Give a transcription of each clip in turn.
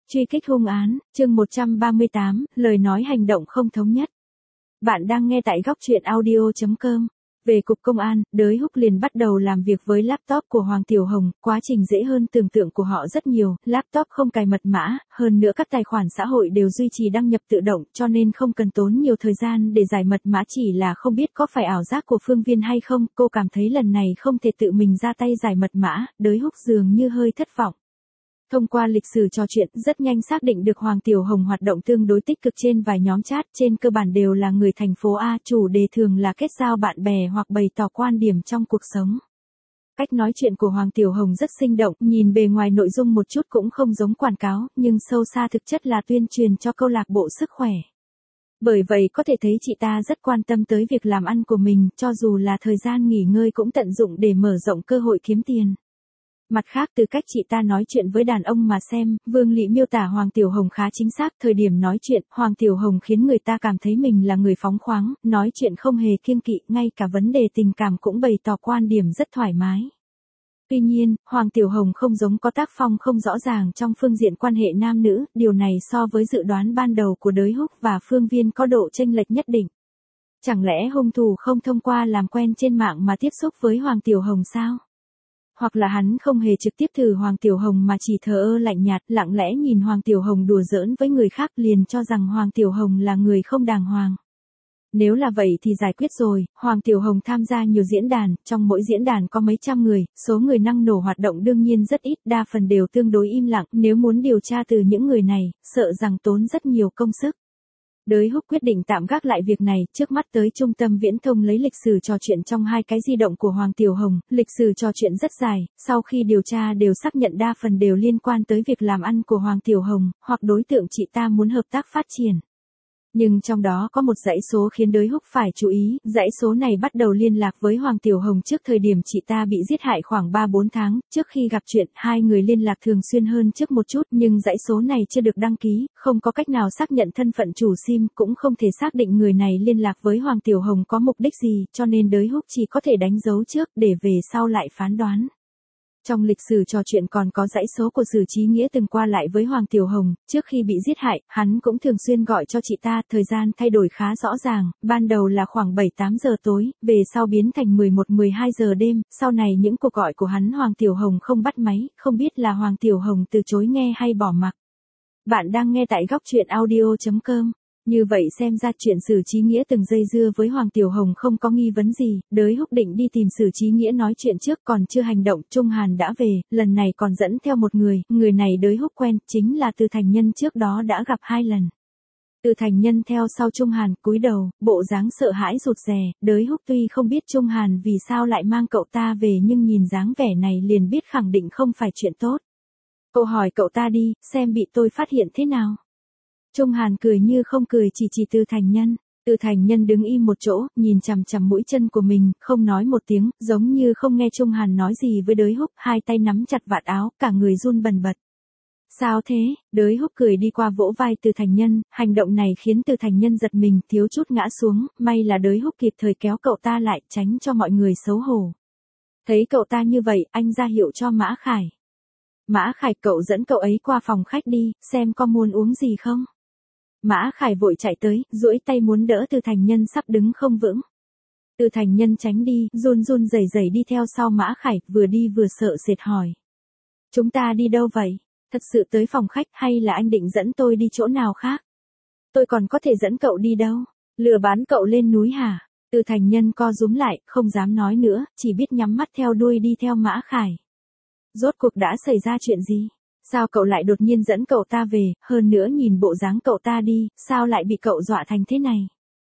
Truy kích hung án, chương 138, lời nói hành động không thống nhất. Bạn đang nghe tại góc truyện audio.com. Về cục công an, Đới Húc liền bắt đầu làm việc với laptop của Hoàng Tiểu Hồng, quá trình dễ hơn tưởng tượng của họ rất nhiều, laptop không cài mật mã, hơn nữa các tài khoản xã hội đều duy trì đăng nhập tự động cho nên không cần tốn nhiều thời gian để giải mật mã, chỉ là không biết có phải ảo giác của Phương Viên hay không, cô cảm thấy lần này không thể tự mình ra tay giải mật mã, Đới Húc dường như hơi thất vọng. Thông qua lịch sử trò chuyện, rất nhanh xác định được Hoàng Tiểu Hồng hoạt động tương đối tích cực trên vài nhóm chat, trên cơ bản đều là người thành phố A, chủ đề thường là kết giao bạn bè hoặc bày tỏ quan điểm trong cuộc sống. Cách nói chuyện của Hoàng Tiểu Hồng rất sinh động, nhìn bề ngoài nội dung một chút cũng không giống quảng cáo, nhưng sâu xa thực chất là tuyên truyền cho câu lạc bộ sức khỏe. Bởi vậy có thể thấy chị ta rất quan tâm tới việc làm ăn của mình, cho dù là thời gian nghỉ ngơi cũng tận dụng để mở rộng cơ hội kiếm tiền. Mặt khác, từ cách chị ta nói chuyện với đàn ông mà xem, Vương Lị miêu tả Hoàng Tiểu Hồng khá chính xác, thời điểm nói chuyện, Hoàng Tiểu Hồng khiến người ta cảm thấy mình là người phóng khoáng, nói chuyện không hề kiêng kỵ, ngay cả vấn đề tình cảm cũng bày tỏ quan điểm rất thoải mái. Tuy nhiên, Hoàng Tiểu Hồng không giống có tác phong không rõ ràng trong phương diện quan hệ nam nữ, điều này so với dự đoán ban đầu của Đới Húc và Phương Viên có độ chênh lệch nhất định. Chẳng lẽ hung thủ không thông qua làm quen trên mạng mà tiếp xúc với Hoàng Tiểu Hồng sao? Hoặc là hắn không hề trực tiếp thử Hoàng Tiểu Hồng mà chỉ thờ ơ lạnh nhạt, lặng lẽ nhìn Hoàng Tiểu Hồng đùa giỡn với người khác liền cho rằng Hoàng Tiểu Hồng là người không đàng hoàng. Nếu là vậy thì giải quyết rồi, Hoàng Tiểu Hồng tham gia nhiều diễn đàn, trong mỗi diễn đàn có mấy trăm người, số người năng nổ hoạt động đương nhiên rất ít, đa phần đều tương đối im lặng, nếu muốn điều tra từ những người này, sợ rằng tốn rất nhiều công sức. Đới Húc quyết định tạm gác lại việc này, trước mắt tới trung tâm viễn thông lấy lịch sử trò chuyện trong hai cái di động của Hoàng Tiểu Hồng, lịch sử trò chuyện rất dài, sau khi điều tra đều xác nhận đa phần đều liên quan tới việc làm ăn của Hoàng Tiểu Hồng, hoặc đối tượng chị ta muốn hợp tác phát triển. Nhưng trong đó có một dãy số khiến Đới Húc phải chú ý, dãy số này bắt đầu liên lạc với Hoàng Tiểu Hồng trước thời điểm chị ta bị giết hại khoảng 3-4 tháng, trước khi gặp chuyện, hai người liên lạc thường xuyên hơn trước một chút, nhưng dãy số này chưa được đăng ký, không có cách nào xác nhận thân phận chủ SIM, cũng không thể xác định người này liên lạc với Hoàng Tiểu Hồng có mục đích gì, cho nên Đới Húc chỉ có thể đánh dấu trước để về sau lại phán đoán. Trong lịch sử trò chuyện còn có dãy số của Sử Chí Nghĩa từng qua lại với Hoàng Tiểu Hồng, trước khi bị giết hại, hắn cũng thường xuyên gọi cho chị ta, thời gian thay đổi khá rõ ràng, ban đầu là khoảng 7-8 giờ tối, về sau biến thành 11-12 giờ đêm, sau này những cuộc gọi của hắn Hoàng Tiểu Hồng không bắt máy, không biết là Hoàng Tiểu Hồng từ chối nghe hay bỏ mặc. Bạn đang nghe tại góc truyện audio.com. Như vậy xem ra chuyện Sử Chí Nghĩa từng dây dưa với Hoàng Tiểu Hồng không có nghi vấn gì, Đới Húc định đi tìm Sử Chí Nghĩa nói chuyện trước, còn chưa hành động, Trung Hàn đã về, lần này còn dẫn theo một người này Đới Húc quen, chính là Từ Thành Nhân trước đó đã gặp 2 lần. Từ Thành Nhân theo sau Trung Hàn, cúi đầu, bộ dáng sợ hãi rụt rè, Đới Húc tuy không biết Trung Hàn vì sao lại mang cậu ta về nhưng nhìn dáng vẻ này liền biết khẳng định không phải chuyện tốt. Cậu hỏi cậu ta đi, xem bị tôi phát hiện thế nào. Trung Hàn cười như không cười chỉ Từ Thành Nhân. Từ Thành Nhân đứng im một chỗ, nhìn chằm chằm mũi chân của mình, không nói một tiếng, giống như không nghe Trung Hàn nói gì với Đới Húc, hai tay nắm chặt vạt áo, cả người run bần bật. Sao thế? Đới Húc cười đi qua vỗ vai Từ Thành Nhân, hành động này khiến Từ Thành Nhân giật mình, thiếu chút ngã xuống, may là Đới Húc kịp thời kéo cậu ta lại, tránh cho mọi người xấu hổ. Thấy cậu ta như vậy, anh ra hiệu cho Mã Khải. Mã Khải, cậu dẫn cậu ấy qua phòng khách đi, xem có muốn uống gì không? Mã Khải vội chạy tới, duỗi tay muốn đỡ Từ Thành Nhân sắp đứng không vững. Từ Thành Nhân tránh đi, run run rẩy rẩy đi theo sau Mã Khải, vừa đi vừa sợ sệt hỏi. Chúng ta đi đâu vậy? Thật sự tới phòng khách hay là anh định dẫn tôi đi chỗ nào khác? Tôi còn có thể dẫn cậu đi đâu? Lừa bán cậu lên núi hả? Từ Thành Nhân co rúm lại, không dám nói nữa, chỉ biết nhắm mắt theo đuôi đi theo Mã Khải. Rốt cuộc đã xảy ra chuyện gì? Sao cậu lại đột nhiên dẫn cậu ta về, hơn nữa nhìn bộ dáng cậu ta đi, sao lại bị cậu dọa thành thế này?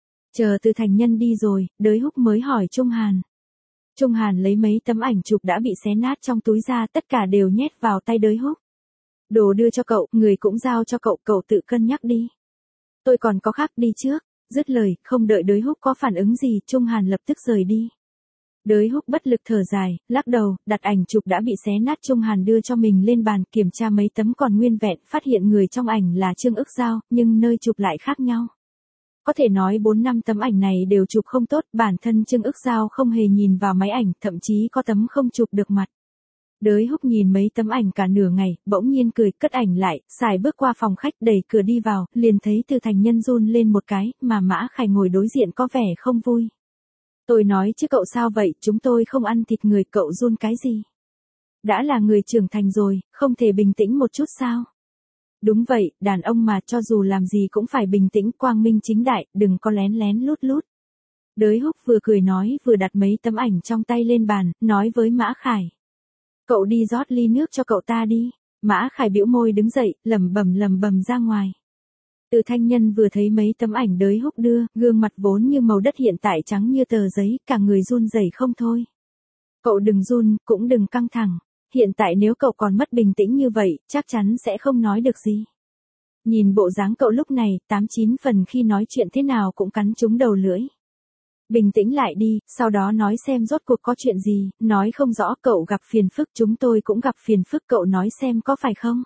Chờ Từ Thành Nhân đi rồi, Đới Húc mới hỏi Trung Hàn. Trung Hàn lấy mấy tấm ảnh chụp đã bị xé nát trong túi ra, tất cả đều nhét vào tay Đới Húc. Đồ đưa cho cậu, người cũng giao cho cậu, cậu tự cân nhắc đi. Tôi còn có khác, đi trước. Dứt lời, không đợi Đới Húc có phản ứng gì, Trung Hàn lập tức rời đi. Đới Húc bất lực thở dài, lắc đầu, đặt ảnh chụp đã bị xé nát Trung Hàn đưa cho mình lên bàn, kiểm tra mấy tấm còn nguyên vẹn, phát hiện người trong ảnh là Trương Ức Giao, nhưng nơi chụp lại khác nhau. Có thể nói 4-5 tấm ảnh này đều chụp không tốt, bản thân Trương Ức Giao không hề nhìn vào máy ảnh, thậm chí có tấm không chụp được mặt. Đới Húc nhìn mấy tấm ảnh cả nửa ngày, bỗng nhiên cười, cất ảnh lại, xài bước qua phòng khách đẩy cửa đi vào, liền thấy Từ Thành Nhân run lên một cái, mà Mã Khải ngồi đối diện có vẻ không vui. Tôi nói chứ cậu sao vậy, chúng tôi không ăn thịt người, cậu run cái gì? Đã là người trưởng thành rồi, không thể bình tĩnh một chút sao? Đúng vậy, đàn ông mà cho dù làm gì cũng phải bình tĩnh, quang minh chính đại, đừng có lén lén lút lút. Đới Húc vừa cười nói vừa đặt mấy tấm ảnh trong tay lên bàn, nói với Mã Khải. Cậu đi rót ly nước cho cậu ta đi. Mã Khải bĩu môi đứng dậy, lẩm bẩm ra ngoài. Từ Thanh Nhân vừa thấy mấy tấm ảnh Đới Húc đưa, gương mặt vốn như màu đất hiện tại trắng như tờ giấy, cả người run rẩy không thôi. Cậu đừng run, cũng đừng căng thẳng. Hiện tại nếu cậu còn mất bình tĩnh như vậy, chắc chắn sẽ không nói được gì. Nhìn bộ dáng cậu lúc này, 89 phần khi nói chuyện thế nào cũng cắn trúng đầu lưỡi. Bình tĩnh lại đi, sau đó nói xem rốt cuộc có chuyện gì, nói không rõ cậu gặp phiền phức, chúng tôi cũng gặp phiền phức, cậu nói xem có phải không?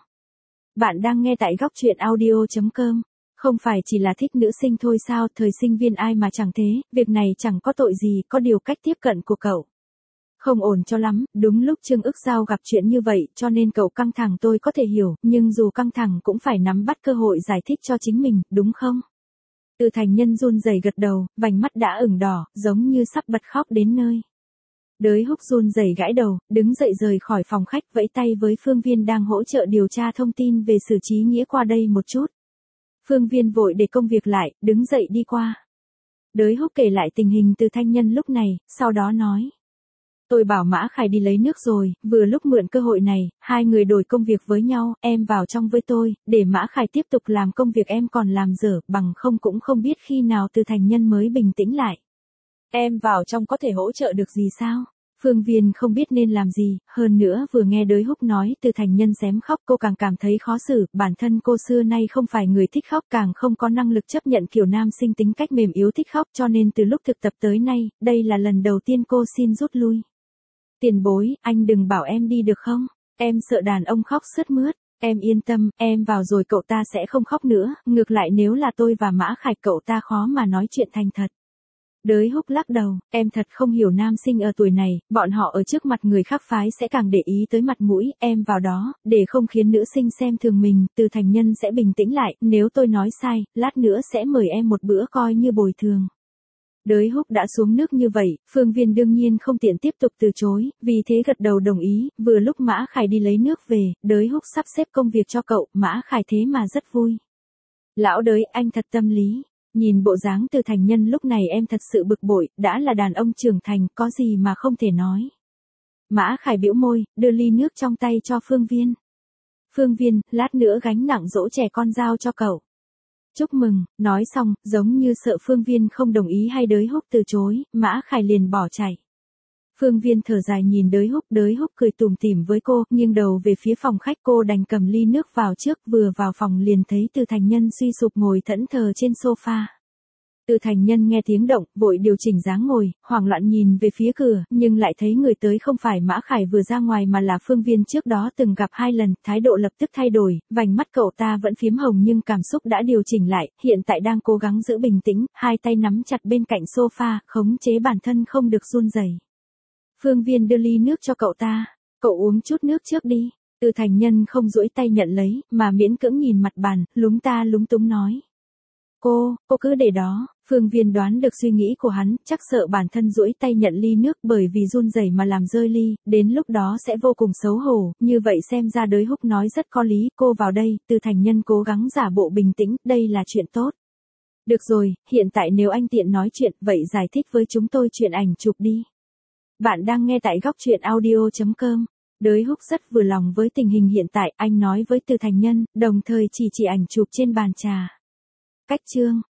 Bạn đang nghe tại góc truyện audio.com. Không phải chỉ là thích nữ sinh thôi sao, thời sinh viên ai mà chẳng thế, việc này chẳng có tội gì, có điều cách tiếp cận của cậu không ổn cho lắm, đúng lúc Trương Ức Giao gặp chuyện như vậy, cho nên cậu căng thẳng tôi có thể hiểu, nhưng dù căng thẳng cũng phải nắm bắt cơ hội giải thích cho chính mình, đúng không? Từ Thành Nhân run rẩy gật đầu, vành mắt đã ửng đỏ, giống như sắp bật khóc đến nơi. Đới Húc run rẩy gãi đầu, đứng dậy rời khỏi phòng khách, vẫy tay với Phương Viên đang hỗ trợ điều tra thông tin về Sử Trí Nghĩa qua đây một chút. Phương Viên vội để công việc lại, đứng dậy đi qua. Đới Húc kể lại tình hình Từ Thanh Nhân lúc này, sau đó nói. Tôi bảo Mã Khải đi lấy nước rồi, vừa lúc mượn cơ hội này, hai người đổi công việc với nhau, em vào trong với tôi, để Mã Khải tiếp tục làm công việc em còn làm dở, bằng không cũng không biết khi nào Từ Thành Nhân mới bình tĩnh lại. Em vào trong có thể hỗ trợ được gì sao? Phương Viên không biết nên làm gì, hơn nữa vừa nghe Đới Húc nói Từ Thành Nhân xém khóc cô càng cảm thấy khó xử, bản thân cô xưa nay không phải người thích khóc càng không có năng lực chấp nhận kiểu nam sinh tính cách mềm yếu thích khóc cho nên từ lúc thực tập tới nay, đây là lần đầu tiên cô xin rút lui. Tiền bối, anh đừng bảo em đi được không? Em sợ đàn ông khóc sướt mướt. Em yên tâm, em vào rồi cậu ta sẽ không khóc nữa, ngược lại nếu là tôi và Mã Khải cậu ta khó mà nói chuyện thành thật. Đới Húc lắc đầu, em thật không hiểu nam sinh ở tuổi này, bọn họ ở trước mặt người khác phái sẽ càng để ý tới mặt mũi, em vào đó, để không khiến nữ sinh xem thường mình, Từ Thành Nhân sẽ bình tĩnh lại, nếu tôi nói sai, lát nữa sẽ mời em một bữa coi như bồi thường. Đới Húc đã xuống nước như vậy, Phương Viên đương nhiên không tiện tiếp tục từ chối, vì thế gật đầu đồng ý, vừa lúc Mã Khải đi lấy nước về, Đới Húc sắp xếp công việc cho cậu, Mã Khải thế mà rất vui. Lão Đới, anh thật tâm lý. Nhìn bộ dáng Từ Thành Nhân lúc này em thật sự bực bội, đã là đàn ông trưởng thành, có gì mà không thể nói. Mã Khải bĩu môi, đưa ly nước trong tay cho Phương Viên. Phương Viên, lát nữa gánh nặng dỗ trẻ con giao cho cậu. Chúc mừng, nói xong, giống như sợ Phương Viên không đồng ý hay Đới Húc từ chối, Mã Khải liền bỏ chạy. Phương Viên thở dài nhìn Đới Húc cười tủm tỉm với cô, nghiêng đầu về phía phòng khách cô đành cầm ly nước vào trước, vừa vào phòng liền thấy Từ Thành Nhân suy sụp ngồi thẫn thờ trên sofa. Từ Thành Nhân nghe tiếng động, vội điều chỉnh dáng ngồi, hoảng loạn nhìn về phía cửa, nhưng lại thấy người tới không phải Mã Khải vừa ra ngoài mà là Phương Viên trước đó từng gặp 2 lần, thái độ lập tức thay đổi, vành mắt cậu ta vẫn phiếm hồng nhưng cảm xúc đã điều chỉnh lại, hiện tại đang cố gắng giữ bình tĩnh, hai tay nắm chặt bên cạnh sofa, khống chế bản thân không được run rẩy. Phương Viên đưa ly nước cho cậu ta, cậu uống chút nước trước đi. Từ Thành Nhân không duỗi tay nhận lấy, mà miễn cưỡng nhìn mặt bàn, lúng túng nói. Cô cứ để đó. Phương Viên đoán được suy nghĩ của hắn, chắc sợ bản thân duỗi tay nhận ly nước bởi vì run rẩy mà làm rơi ly, đến lúc đó sẽ vô cùng xấu hổ, như vậy xem ra Đới Húc nói rất có lý, cô vào đây, Từ Thành Nhân cố gắng giả bộ bình tĩnh, đây là chuyện tốt. Được rồi, hiện tại nếu anh tiện nói chuyện, vậy giải thích với chúng tôi chuyện ảnh chụp đi. Bạn đang nghe tại góc truyện audio.com. Đới Húc rất vừa lòng với tình hình hiện tại, anh nói với Từ Thành Nhân, đồng thời chỉ ảnh chụp trên bàn trà. Cách chương